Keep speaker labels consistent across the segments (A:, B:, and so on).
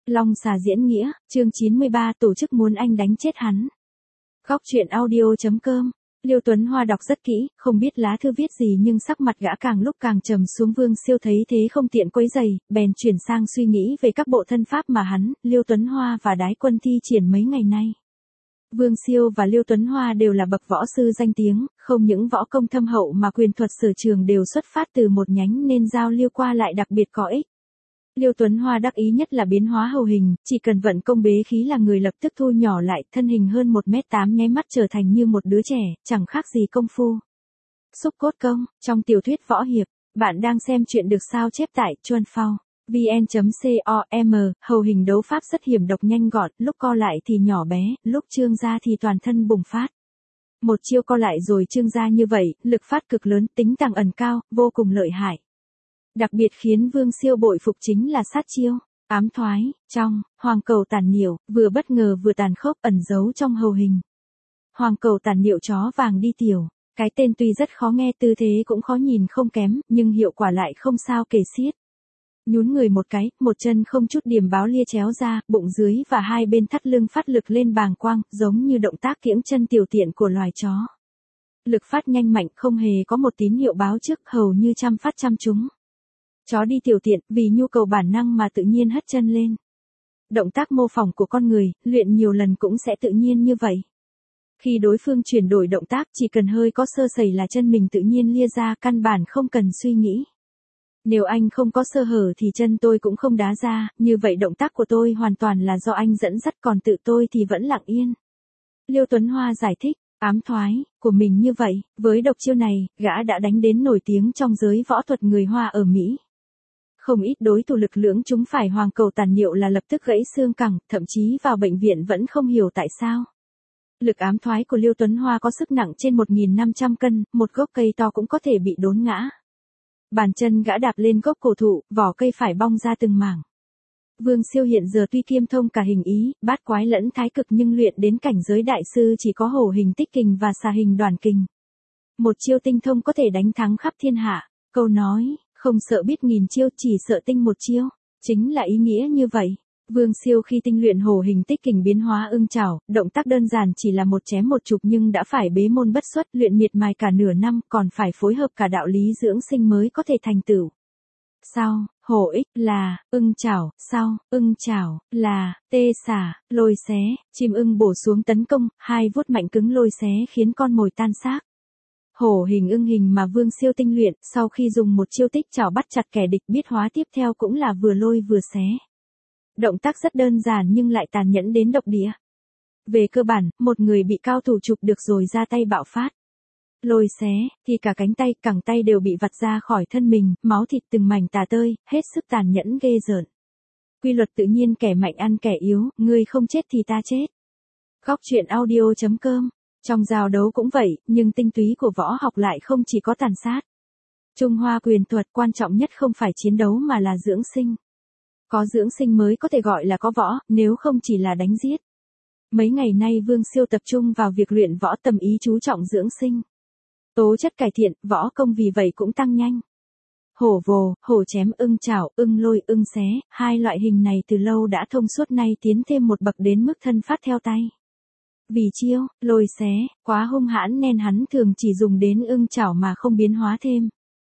A: Long xà diễn nghĩa, chương 93 tổ chức muốn anh đánh chết hắn. Góc truyện audio.com. Liêu Tuấn Hoa đọc rất kỹ, không biết lá thư viết gì nhưng sắc mặt gã càng lúc càng trầm xuống. Vương Siêu thấy thế không tiện quấy rầy, bèn chuyển sang suy nghĩ về các bộ thân pháp mà hắn, Liêu Tuấn Hoa và Đái Quân thi triển mấy ngày nay. Vương Siêu và Liêu Tuấn Hoa đều là bậc võ sư danh tiếng, không những võ công thâm hậu mà quyền thuật sở trường đều xuất phát từ một nhánh nên giao lưu qua lại đặc biệt có ích. Liêu Tuấn Hoa đắc ý nhất là biến hóa hầu hình, chỉ cần vận công bế khí là người lập tức thu nhỏ lại, thân hình hơn 1m8 nháy mắt trở thành như một đứa trẻ, chẳng khác gì công phu. Xúc cốt công, trong tiểu thuyết võ hiệp, bạn đang xem chuyện được sao chép tại chuanphao.vn.com, hầu hình đấu pháp rất hiểm độc nhanh gọn, lúc co lại thì nhỏ bé, lúc trương ra thì toàn thân bùng phát. Một chiêu co lại rồi trương ra như vậy, lực phát cực lớn, tính tàng ẩn cao, vô cùng lợi hại. Đặc biệt khiến Vương Siêu bội phục chính là sát chiêu, ám thoái, trong, hoàng cầu tàn niệu, vừa bất ngờ vừa tàn khốc ẩn giấu trong hầu hình. Hoàng cầu tàn niệu chó vàng đi tiểu, cái tên tuy rất khó nghe tư thế cũng khó nhìn không kém, nhưng hiệu quả lại không sao kể xiết. Nhún người một cái, một chân không chút điểm báo lia chéo ra, bụng dưới và hai bên thắt lưng phát lực lên bàng quang, giống như động tác kiễng chân tiểu tiện của loài chó. Lực phát nhanh mạnh không hề có một tín hiệu báo trước, hầu như trăm phát trăm trúng. Chó đi tiểu tiện, vì nhu cầu bản năng mà tự nhiên hất chân lên. Động tác mô phỏng của con người, luyện nhiều lần cũng sẽ tự nhiên như vậy. Khi đối phương chuyển đổi động tác, chỉ cần hơi có sơ sẩy là chân mình tự nhiên lia ra, căn bản không cần suy nghĩ. Nếu anh không có sơ hở thì chân tôi cũng không đá ra, như vậy động tác của tôi hoàn toàn là do anh dẫn dắt, còn tự tôi thì vẫn lặng yên. Liêu Tuấn Hoa giải thích, ám thoái của mình như vậy, với độc chiêu này, gã đã đánh đến nổi tiếng trong giới võ thuật người Hoa ở Mỹ. Không ít đối thủ lực lưỡng chúng phải hoàng cầu tàn niệu là lập tức gãy xương cẳng, thậm chí vào bệnh viện vẫn không hiểu tại sao. Lực ám thoái của Liêu Tuấn Hoa có sức nặng trên 1.500 cân, một gốc cây to cũng có thể bị đốn ngã. Bàn chân gã đạp lên gốc cổ thụ, vỏ cây phải bong ra từng mảng. Vương Siêu hiện giờ tuy kiêm thông cả hình ý, bát quái lẫn thái cực nhưng luyện đến cảnh giới đại sư chỉ có hổ hình tích kình và xà hình đoản kình. Một chiêu tinh thông có thể đánh thắng khắp thiên hạ. Câu nói, không sợ biết nghìn chiêu chỉ sợ tinh một chiêu, chính là ý nghĩa như vậy. Vương Siêu khi tinh luyện hổ hình tích kình biến hóa ưng chảo, động tác đơn giản chỉ là một chém một chụp nhưng đã phải bế môn bất xuất, luyện miệt mài cả nửa năm, còn phải phối hợp cả đạo lý dưỡng sinh mới có thể thành tựu. Sau, hổ ích là, ưng chảo, sau, ưng chảo, là, tê xả, lôi xé, chim ưng bổ xuống tấn công, hai vuốt mạnh cứng lôi xé khiến con mồi tan xác. Hổ hình ưng hình mà Vương Siêu tinh luyện, sau khi dùng một chiêu tích chảo bắt chặt kẻ địch biết hóa tiếp theo cũng là vừa lôi vừa xé. Động tác rất đơn giản nhưng lại tàn nhẫn đến độc địa. Về cơ bản, một người bị cao thủ chụp được rồi ra tay bạo phát. Lôi xé, thì cả cánh tay, cẳng tay đều bị vặt ra khỏi thân mình, máu thịt từng mảnh tả tơi, hết sức tàn nhẫn ghê rợn. Quy luật tự nhiên kẻ mạnh ăn kẻ yếu, người không chết thì ta chết. Góc truyện audio.com. Trong giao đấu cũng vậy, nhưng tinh túy của võ học lại không chỉ có tàn sát. Trung Hoa quyền thuật quan trọng nhất không phải chiến đấu mà là dưỡng sinh. Có dưỡng sinh mới có thể gọi là có võ, nếu không chỉ là đánh giết. Mấy ngày nay Vương Siêu tập trung vào việc luyện võ, tầm ý chú trọng dưỡng sinh. Tố chất cải thiện, võ công vì vậy cũng tăng nhanh. Hổ vồ, hổ chém, ưng chảo, ưng lôi, ưng xé, hai loại hình này từ lâu đã thông suốt, nay tiến thêm một bậc đến mức thân phát theo tay. Vì chiêu, lôi xé, quá hung hãn nên hắn thường chỉ dùng đến ưng chảo mà không biến hóa thêm.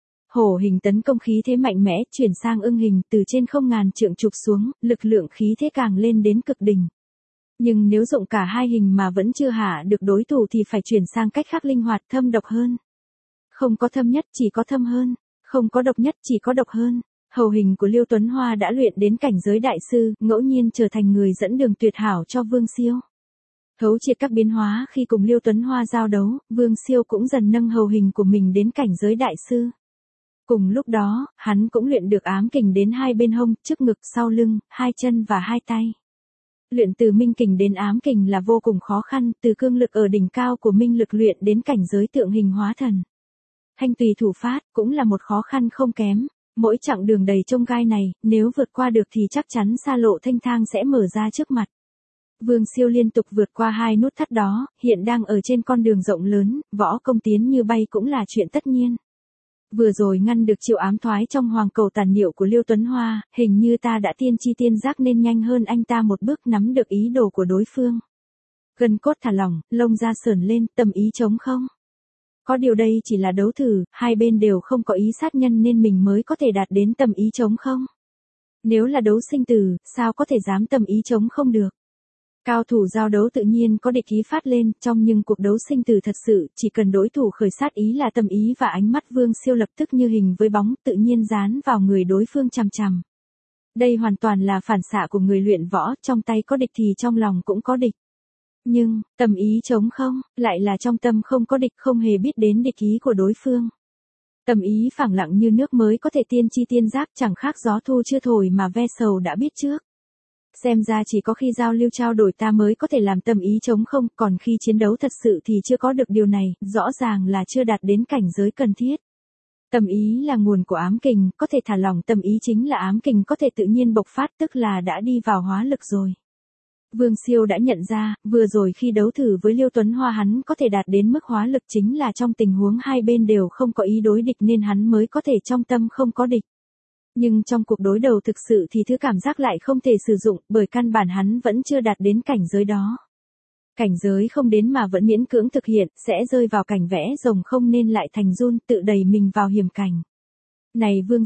A: Hổ hình tấn công khí thế mạnh mẽ, chuyển sang ưng hình từ trên không ngàn trượng chụp xuống, lực lượng khí thế càng lên đến cực đỉnh. Nhưng nếu dụng cả hai hình mà vẫn chưa hạ được đối thủ thì phải chuyển sang cách khác linh hoạt, thâm độc hơn. Không có thâm nhất chỉ có thâm hơn, không có độc nhất chỉ có độc hơn. Hầu hình của Liêu Tuấn Hoa đã luyện đến cảnh giới đại sư, ngẫu nhiên trở thành người dẫn đường tuyệt hảo cho Vương Siêu. Thấu triệt các biến hóa khi cùng Liêu Tuấn Hoa giao đấu, Vương Siêu cũng dần nâng hầu hình của mình đến cảnh giới đại sư. Cùng lúc đó, hắn cũng luyện được ám kình đến hai bên hông, trước ngực, sau lưng, hai chân và hai tay. Luyện từ minh kình đến ám kình là vô cùng khó khăn, từ cương lực ở đỉnh cao của minh lực luyện đến cảnh giới tượng hình hóa thần. Thanh tùy thủ phát cũng là một khó khăn không kém. Mỗi chặng đường đầy chông gai này, nếu vượt qua được thì chắc chắn xa lộ thanh thang sẽ mở ra trước mặt. Vương Siêu liên tục vượt qua hai nút thắt đó, hiện đang ở trên con đường rộng lớn, võ công tiến như bay cũng là chuyện tất nhiên. Vừa rồi ngăn được chiêu ám thoái trong hoàng cầu tàn niệu của Liêu Tuấn Hoa, hình như ta đã tiên tri tiên giác nên nhanh hơn anh ta một bước nắm được ý đồ của đối phương. Gân cốt thả lỏng, lông da sờn lên, tâm ý trống không. Có điều đây chỉ là đấu thử, hai bên đều không có ý sát nhân nên mình mới có thể đạt đến tâm ý trống không. Nếu là đấu sinh tử, sao có thể dám tâm ý trống không được. Cao thủ giao đấu tự nhiên có địch ý phát lên, trong nhưng cuộc đấu sinh tử thật sự, chỉ cần đối thủ khởi sát ý là tâm ý và ánh mắt Vương Siêu lập tức như hình với bóng tự nhiên dán vào người đối phương chằm chằm. Đây hoàn toàn là phản xạ của người luyện võ, trong tay có địch thì trong lòng cũng có địch. Nhưng, tâm ý trống không, lại là trong tâm không có địch, không hề biết đến địch ý của đối phương. Tâm ý phẳng lặng như nước mới có thể tiên tri tiên giác, chẳng khác gió thu chưa thổi mà ve sầu đã biết trước. Xem ra chỉ có khi giao lưu trao đổi ta mới có thể làm tâm ý trống không, còn khi chiến đấu thật sự thì chưa có được điều này, rõ ràng là chưa đạt đến cảnh giới cần thiết. Tâm ý là nguồn của ám kình, có thể thả lỏng tâm ý chính là ám kình có thể tự nhiên bộc phát, tức là đã đi vào hóa lực rồi. Vương Siêu đã nhận ra, vừa rồi khi đấu thử với Liêu Tuấn Hoa hắn có thể đạt đến mức hóa lực chính là trong tình huống hai bên đều không có ý đối địch nên hắn mới có thể trong tâm không có địch. Nhưng trong cuộc đối đầu thực sự thì thứ cảm giác lại không thể sử dụng, bởi căn bản hắn vẫn chưa đạt đến cảnh giới đó. Cảnh giới không đến mà vẫn miễn cưỡng thực hiện, sẽ rơi vào cảnh vẽ rồng không nên lại thành run, tự đẩy mình vào hiểm cảnh. Này Vương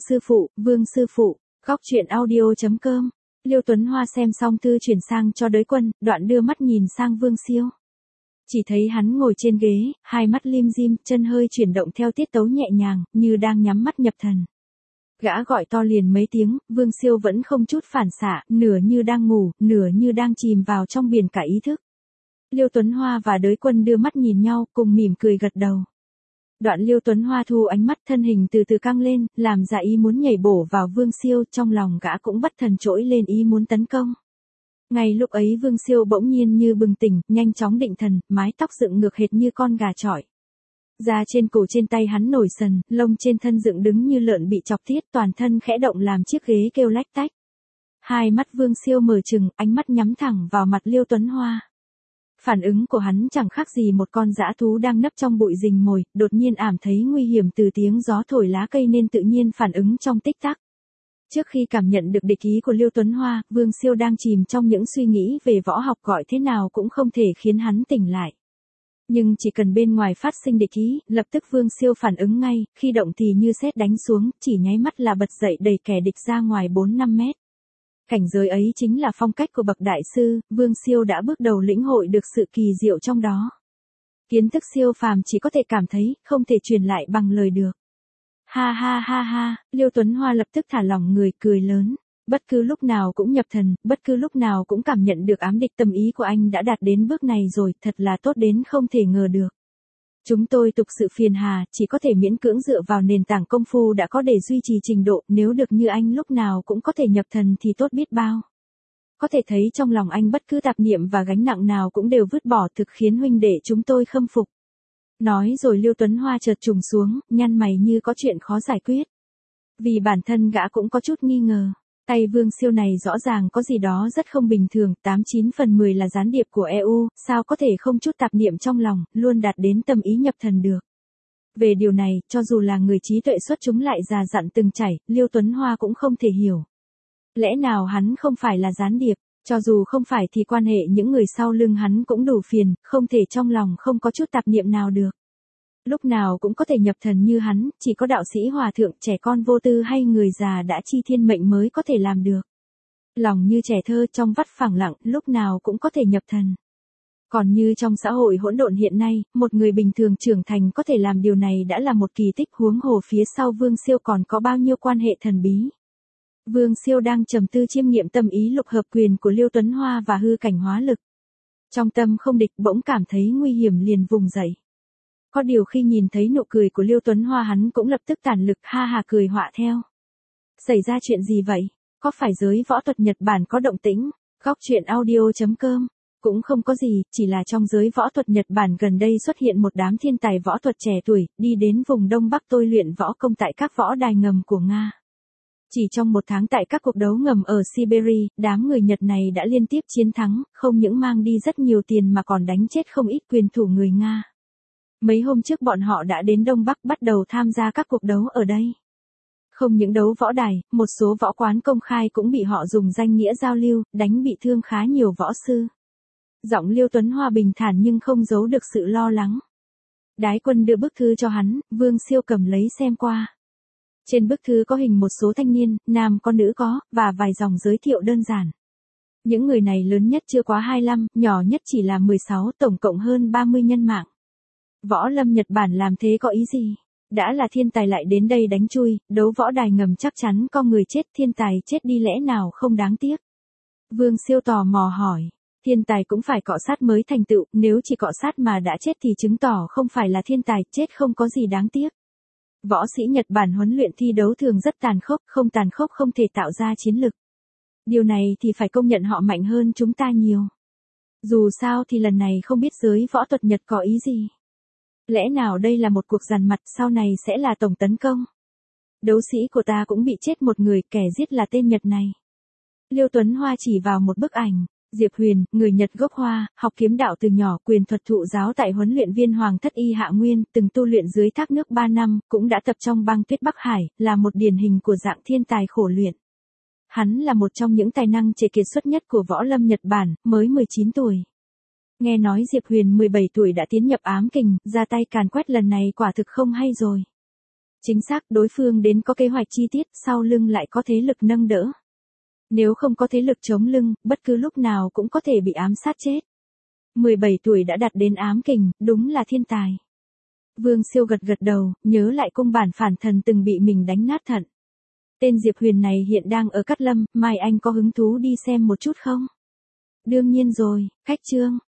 A: sư phụ, góc truyện audio.com. Liêu Tuấn Hoa xem xong thư chuyển sang cho Đới Quân, đoạn đưa mắt nhìn sang Vương Siêu. Chỉ thấy hắn ngồi trên ghế, hai mắt lim dim, chân hơi chuyển động theo tiết tấu nhẹ nhàng, như đang nhắm mắt nhập thần. Gã gọi to liền mấy tiếng, Vương Siêu vẫn không chút phản xạ, nửa như đang ngủ, nửa như đang chìm vào trong biển cả ý thức. Liêu Tuấn Hoa và Đới Quân đưa mắt nhìn nhau, cùng mỉm cười gật đầu. Đoạn Liêu Tuấn Hoa thu ánh mắt, thân hình từ từ căng lên, làm ra ý muốn nhảy bổ vào Vương Siêu, trong lòng gã cũng bất thần trỗi lên ý muốn tấn công. Ngay lúc ấy Vương Siêu bỗng nhiên như bừng tỉnh, nhanh chóng định thần, mái tóc dựng ngược hệt như con gà chọi. Da trên cổ trên tay hắn nổi sần, lông trên thân dựng đứng như lợn bị chọc tiết, toàn thân khẽ động làm chiếc ghế kêu lách tách. Hai mắt Vương Siêu mở trừng, ánh mắt nhắm thẳng vào mặt Liêu Tuấn Hoa. Phản ứng của hắn chẳng khác gì một con dã thú đang nấp trong bụi rình mồi, đột nhiên ảm thấy nguy hiểm từ tiếng gió thổi lá cây nên tự nhiên phản ứng trong tích tắc. Trước khi cảm nhận được địch ý của Liêu Tuấn Hoa, Vương Siêu đang chìm trong những suy nghĩ về võ học gọi thế nào cũng không thể khiến hắn tỉnh lại. Nhưng chỉ cần bên ngoài phát sinh địch ý, lập tức Vương Siêu phản ứng ngay, khi động thì như sét đánh xuống, chỉ nháy mắt là bật dậy đẩy kẻ địch ra ngoài 4-5 mét. Cảnh giới ấy chính là phong cách của bậc đại sư, Vương Siêu đã bước đầu lĩnh hội được sự kỳ diệu trong đó. Kiến thức siêu phàm chỉ có thể cảm thấy, không thể truyền lại bằng lời được. Ha ha ha ha, Liêu Tuấn Hoa lập tức thả lỏng người cười lớn. Bất cứ lúc nào cũng nhập thần, bất cứ lúc nào cũng cảm nhận được ám địch, tâm ý của anh đã đạt đến bước này rồi, thật là tốt đến không thể ngờ được. Chúng tôi tục sự phiền hà, chỉ có thể miễn cưỡng dựa vào nền tảng công phu đã có để duy trì trình độ, nếu được như anh lúc nào cũng có thể nhập thần thì tốt biết bao. Có thể thấy trong lòng anh bất cứ tạp niệm và gánh nặng nào cũng đều vứt bỏ, thực khiến huynh đệ chúng tôi khâm phục. Nói rồi Liêu Tuấn Hoa chợt trùng xuống, nhăn mày như có chuyện khó giải quyết. Vì bản thân gã cũng có chút nghi ngờ. Tay Vương Siêu này rõ ràng có gì đó rất không bình thường, 89 phần 10 là gián điệp của EU, sao có thể không chút tạp niệm trong lòng, luôn đạt đến tâm ý nhập thần được. Về điều này, cho dù là người trí tuệ xuất chúng lại già dặn từng trải, Liêu Tuấn Hoa cũng không thể hiểu. Lẽ nào hắn không phải là gián điệp, cho dù không phải thì quan hệ những người sau lưng hắn cũng đủ phiền, không thể trong lòng không có chút tạp niệm nào được. Lúc nào cũng có thể nhập thần như hắn, chỉ có đạo sĩ hòa thượng, trẻ con vô tư hay người già đã chi thiên mệnh mới có thể làm được. Lòng như trẻ thơ trong vắt phẳng lặng, lúc nào cũng có thể nhập thần. Còn như trong xã hội hỗn độn hiện nay, một người bình thường trưởng thành có thể làm điều này đã là một kỳ tích, huống hồ phía sau Vương Siêu còn có bao nhiêu quan hệ thần bí. Vương Siêu đang trầm tư chiêm nghiệm tâm ý lục hợp quyền của Liêu Tuấn Hoa và hư cảnh hóa lực. Trong tâm không địch, bỗng cảm thấy nguy hiểm liền vùng dậy. Có điều khi nhìn thấy nụ cười của Liêu Tuấn Hoa hắn cũng lập tức tản lực, ha hà cười họa theo. Xảy ra chuyện gì vậy? Có phải giới võ thuật Nhật Bản có động tĩnh? Góc truyện audio.com. Cũng không có gì, chỉ là trong giới võ thuật Nhật Bản gần đây xuất hiện một đám thiên tài võ thuật trẻ tuổi, đi đến vùng Đông Bắc tôi luyện võ công tại các võ đài ngầm của Nga. Chỉ trong một tháng tại các cuộc đấu ngầm ở Siberia, đám người Nhật này đã liên tiếp chiến thắng, không những mang đi rất nhiều tiền mà còn đánh chết không ít quyền thủ người Nga. Mấy hôm trước bọn họ đã đến Đông Bắc bắt đầu tham gia các cuộc đấu ở đây. Không những đấu võ đài, một số võ quán công khai cũng bị họ dùng danh nghĩa giao lưu, đánh bị thương khá nhiều võ sư. Giọng Liêu Tuấn Hoa bình thản nhưng không giấu được sự lo lắng. Đái Quân đưa bức thư cho hắn, Vương Siêu cầm lấy xem qua. Trên bức thư có hình một số thanh niên, nam có nữ có, và vài dòng giới thiệu đơn giản. Những người này lớn nhất chưa quá 25, nhỏ nhất chỉ là 16, tổng cộng hơn 30 nhân mạng. Võ lâm Nhật Bản làm thế có ý gì? Đã là thiên tài lại đến đây đánh chui, đấu võ đài ngầm chắc chắn có người chết, thiên tài chết đi lẽ nào không đáng tiếc? Vương Siêu tò mò hỏi, thiên tài cũng phải cọ sát mới thành tựu, nếu chỉ cọ sát mà đã chết thì chứng tỏ không phải là thiên tài, chết không có gì đáng tiếc. Võ sĩ Nhật Bản huấn luyện thi đấu thường rất tàn khốc, không tàn khốc không thể tạo ra chiến lực. Điều này thì phải công nhận họ mạnh hơn chúng ta nhiều. Dù sao thì lần này không biết giới võ thuật Nhật có ý gì. Lẽ nào đây là một cuộc giàn mặt, sau này sẽ là tổng tấn công? Đấu sĩ của ta cũng bị chết một người, kẻ giết là tên Nhật này. Liêu Tuấn Hoa chỉ vào một bức ảnh. Diệp Huyền, người Nhật gốc Hoa, học kiếm đạo từ nhỏ, quyền thuật thụ giáo tại huấn luyện viên Hoàng Thất Y Hạ Nguyên, từng tu luyện dưới thác nước 3 năm, cũng đã tập trong băng tuyết Bắc Hải, là một điển hình của dạng thiên tài khổ luyện. Hắn là một trong những tài năng trẻ kiệt xuất nhất của võ lâm Nhật Bản, mới 19 tuổi. Nghe nói Diệp Huyền 17 tuổi đã tiến nhập ám kình, ra tay càn quét lần này quả thực không hay rồi. Chính xác, đối phương đến có kế hoạch chi tiết, sau lưng lại có thế lực nâng đỡ. Nếu không có thế lực chống lưng, bất cứ lúc nào cũng có thể bị ám sát chết. 17 tuổi đã đạt đến ám kình, đúng là thiên tài. Vương Siêu gật gật đầu, nhớ lại cung bản phản thần từng bị mình đánh nát thận. Tên Diệp Huyền này hiện đang ở Cát Lâm, mai anh có hứng thú đi xem một chút không? Đương nhiên rồi, khách Trương.